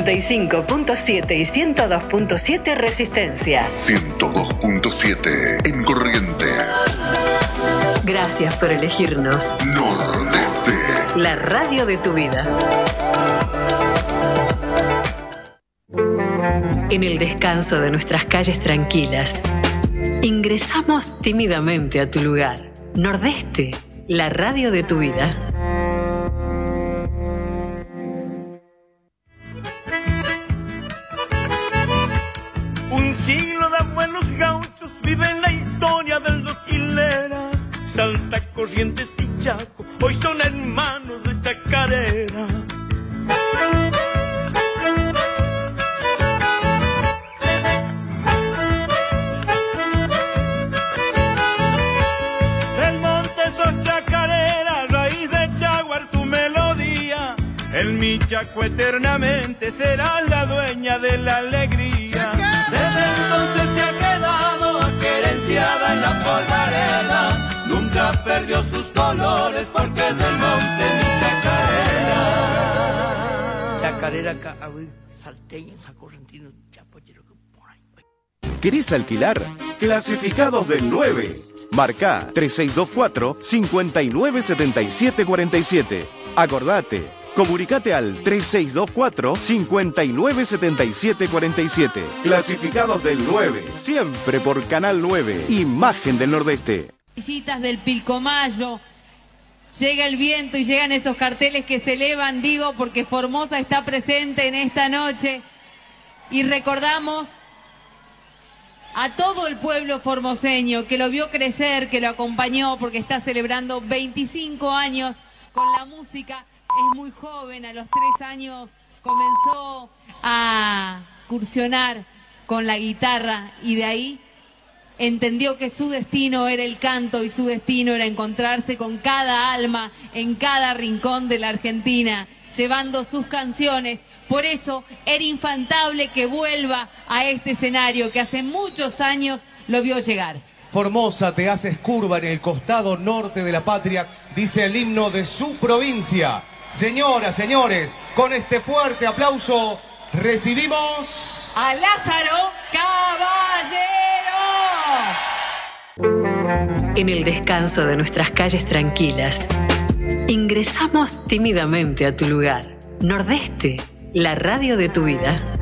95.7 y 102.7 Resistencia. 102.7 en Corrientes. Gracias por elegirnos. Nordeste. La radio de tu vida. En el descanso de nuestras calles tranquilas, ingresamos tímidamente a tu lugar. Nordeste, la radio de tu vida. Un siglo de abuelos gauchos vive en la historia de los hileras. Salta, Corrientes y Chaco hoy son hermanos de chacarera. El monte sos chacarera, raíz de jaguar tu melodía. El Michaco eternamente será la dueña de la alegría. Desde entonces se ha quedado aquerenciada en la polvareda. Nunca perdió sus colores porque es del monte mi chacarera. Chacarera, salteña, sacorrentino, chapoyero. ¿Querés alquilar? Clasificados del 9. Marcá 3624-597747. Acordate. Comunicate al 3624-597747. Clasificados del 9. Siempre por Canal 9. Imagen del Nordeste. Villitas del Pilcomayo. Llega el viento y llegan esos carteles que se elevan, digo, porque Formosa está presente en esta noche. Y recordamos a todo el pueblo formoseño que lo vio crecer, que lo acompañó, porque está celebrando 25 años con la música. Es muy joven, a los 3 años comenzó a incursionar con la guitarra y de ahí entendió que su destino era el canto y su destino era encontrarse con cada alma en cada rincón de la Argentina, llevando sus canciones. Por eso era infantable que vuelva a este escenario que hace muchos años lo vio llegar. Formosa, te haces curva en el costado norte de la patria, dice el himno de su provincia. Señoras, señores, con este fuerte aplauso recibimos a Lázaro Caballero. En el descanso de nuestras calles tranquilas, ingresamos tímidamente a tu lugar. Nordeste, la radio de tu vida.